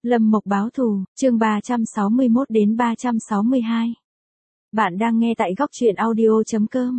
Lâm Mộc báo thù, chương 361 đến 362. Bạn đang nghe tại góc truyện audio.com.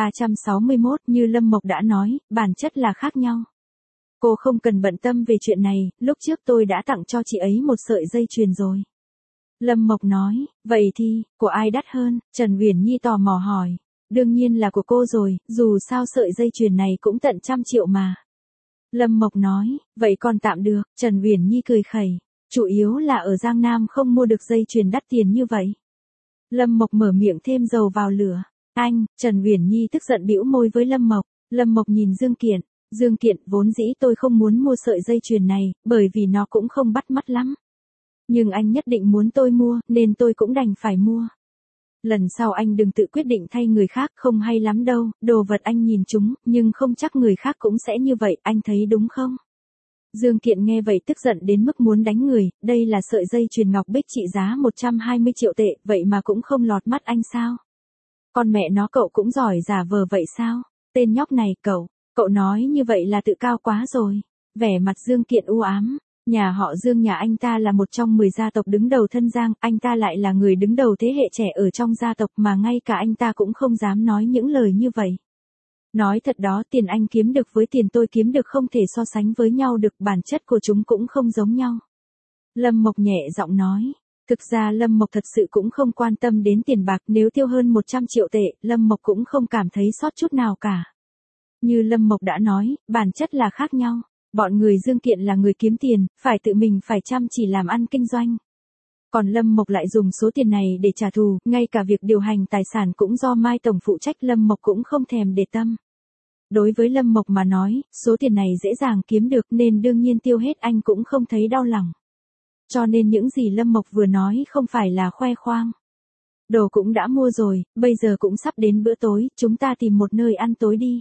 361, như Lâm Mộc đã nói, bản chất là khác nhau. Cô không cần bận tâm về chuyện này, lúc trước tôi đã tặng cho chị ấy một sợi dây chuyền rồi. Lâm Mộc nói, vậy thì, của ai đắt hơn? Trần Uyển Nhi tò mò hỏi. Đương nhiên là của cô rồi, dù sao sợi dây chuyền này cũng tận 100 triệu mà. Lâm Mộc nói, vậy còn tạm được. Trần Uyển Nhi cười khẩy. Chủ yếu là ở Giang Nam không mua được dây chuyền đắt tiền như vậy. Lâm Mộc mở miệng thêm dầu vào lửa. Anh, Trần Uyển Nhi tức giận bĩu môi với Lâm Mộc. Lâm Mộc nhìn Dương Kiện. Dương Kiện, vốn dĩ tôi không muốn mua sợi dây chuyền này, bởi vì nó cũng không bắt mắt lắm. Nhưng anh nhất định muốn tôi mua, nên tôi cũng đành phải mua. Lần sau anh đừng tự quyết định thay người khác, không hay lắm đâu, đồ vật anh nhìn chúng, nhưng không chắc người khác cũng sẽ như vậy, anh thấy đúng không? Dương Kiện nghe vậy tức giận đến mức muốn đánh người, đây là sợi dây chuyền ngọc bích trị giá 120 triệu tệ, vậy mà cũng không lọt mắt anh sao? Con mẹ nó, cậu cũng giỏi giả vờ vậy sao? Tên nhóc này, cậu nói như vậy là tự cao quá rồi. Vẻ mặt Dương Kiện u ám, nhà họ Dương nhà anh ta là một trong 10 gia tộc đứng đầu thân Giang, anh ta lại là người đứng đầu thế hệ trẻ ở trong gia tộc mà ngay cả anh ta cũng không dám nói những lời như vậy. Nói thật đó, tiền anh kiếm được với tiền tôi kiếm được không thể so sánh với nhau được, bản chất của chúng cũng không giống nhau. Lâm Mộc nhẹ giọng nói. Thực ra Lâm Mộc thật sự cũng không quan tâm đến tiền bạc, nếu tiêu hơn 100 triệu tệ, Lâm Mộc cũng không cảm thấy sót chút nào cả. Như Lâm Mộc đã nói, bản chất là khác nhau. Bọn người Dương Kiện là người kiếm tiền, phải tự mình phải chăm chỉ làm ăn kinh doanh. Còn Lâm Mộc lại dùng số tiền này để trả thù, ngay cả việc điều hành tài sản cũng do Mai Tổng phụ trách, Lâm Mộc cũng không thèm để tâm. Đối với Lâm Mộc mà nói, số tiền này dễ dàng kiếm được nên đương nhiên tiêu hết anh cũng không thấy đau lòng. Cho nên những gì Lâm Mộc vừa nói không phải là khoe khoang. Đồ cũng đã mua rồi, bây giờ cũng sắp đến bữa tối, chúng ta tìm một nơi ăn tối đi.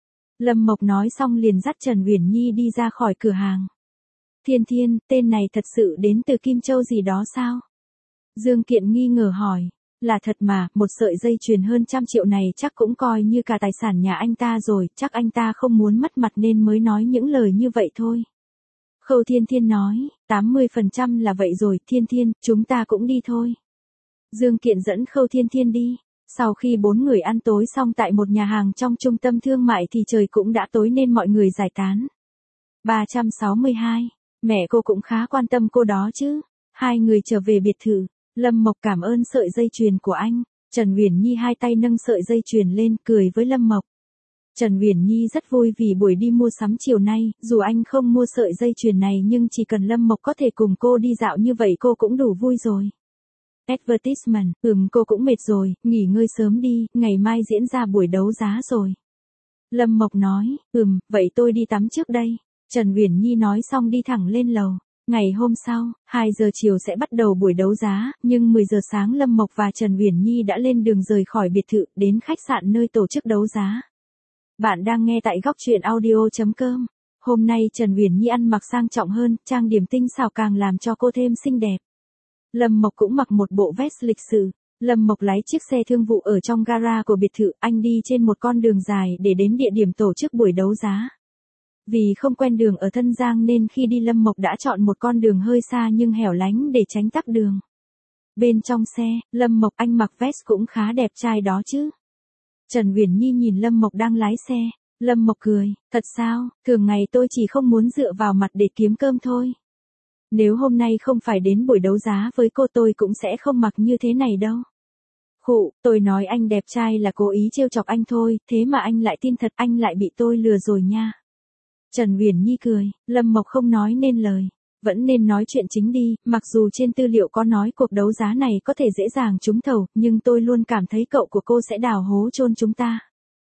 Lâm Mộc nói xong liền dắt Trần Uyển Nhi đi ra khỏi cửa hàng. Thiên Thiên, tên này thật sự đến từ Kim Châu gì đó sao? Dương Kiện nghi ngờ hỏi. Là thật mà, một sợi dây chuyền hơn 100 triệu này chắc cũng coi như cả tài sản nhà anh ta rồi, chắc anh ta không muốn mất mặt nên mới nói những lời như vậy thôi. Khâu Thiên Thiên nói, 80% là vậy rồi, Thiên Thiên, chúng ta cũng đi thôi. Dương Kiện dẫn Khâu Thiên Thiên đi. Sau khi 4 người ăn tối xong tại một nhà hàng trong trung tâm thương mại thì trời cũng đã tối nên mọi người giải tán. 362. Mẹ cô cũng khá quan tâm cô đó chứ. Hai người trở về biệt thự. Lâm Mộc cảm ơn sợi dây chuyền của anh. Trần Uyển Nhi hai tay nâng sợi dây chuyền lên cười với Lâm Mộc. Trần Uyển Nhi rất vui vì buổi đi mua sắm chiều nay, dù anh không mua sợi dây chuyền này nhưng chỉ cần Lâm Mộc có thể cùng cô đi dạo như vậy cô cũng đủ vui rồi. Advertisement, cô cũng mệt rồi, nghỉ ngơi sớm đi, ngày mai diễn ra buổi đấu giá rồi. Lâm Mộc nói, vậy tôi đi tắm trước đây. Trần Uyển Nhi nói xong đi thẳng lên lầu. Ngày hôm sau, 2 giờ chiều sẽ bắt đầu buổi đấu giá, nhưng 10 giờ sáng Lâm Mộc và Trần Uyển Nhi đã lên đường rời khỏi biệt thự, đến khách sạn nơi tổ chức đấu giá. Bạn đang nghe tại góc truyện audio.com. Hôm nay Trần Uyển Nhi ăn mặc sang trọng hơn, trang điểm tinh xảo càng làm cho cô thêm xinh đẹp. Lâm Mộc cũng mặc một bộ vest lịch sự. Lâm Mộc lái chiếc xe thương vụ ở trong gara của biệt thự, anh đi trên một con đường dài để đến địa điểm tổ chức buổi đấu giá. Vì không quen đường ở Thân Giang nên khi đi Lâm Mộc đã chọn một con đường hơi xa nhưng hẻo lánh để tránh tắc đường. Bên trong xe, Lâm Mộc, anh mặc vest cũng khá đẹp trai đó chứ. Trần Uyển Nhi nhìn Lâm Mộc đang lái xe. Lâm Mộc cười, thật sao, thường ngày tôi chỉ không muốn dựa vào mặt để kiếm cơm thôi. Nếu hôm nay không phải đến buổi đấu giá với cô tôi cũng sẽ không mặc như thế này đâu. Khụ, tôi nói anh đẹp trai là cố ý trêu chọc anh thôi, thế mà anh lại tin thật, anh lại bị tôi lừa rồi nha. Trần Uyển Nhi cười, Lâm Mộc không nói nên lời. Vẫn nên nói chuyện chính đi, mặc dù trên tư liệu có nói cuộc đấu giá này có thể dễ dàng trúng thầu, nhưng tôi luôn cảm thấy cậu của cô sẽ đào hố chôn chúng ta.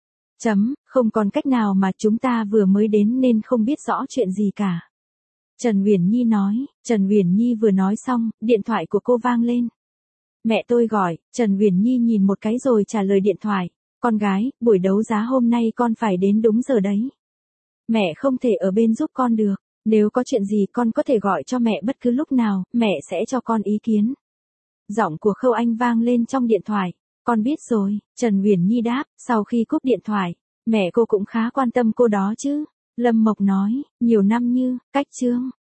Không còn cách nào mà chúng ta vừa mới đến nên không biết rõ chuyện gì cả. Trần Uyển Nhi nói, Trần Uyển Nhi vừa nói xong, điện thoại của cô vang lên. Mẹ tôi gọi, Trần Uyển Nhi nhìn một cái rồi trả lời điện thoại. Con gái, buổi đấu giá hôm nay con phải đến đúng giờ đấy. Mẹ không thể ở bên giúp con được, nếu có chuyện gì con có thể gọi cho mẹ bất cứ lúc nào, mẹ sẽ cho con ý kiến. Giọng của Khâu Anh vang lên trong điện thoại. Con biết rồi, Trần Uyển Nhi đáp, sau khi cúp điện thoại. Mẹ cô cũng khá quan tâm cô đó chứ. Lâm Mộc nói, nhiều năm như, cách Trương.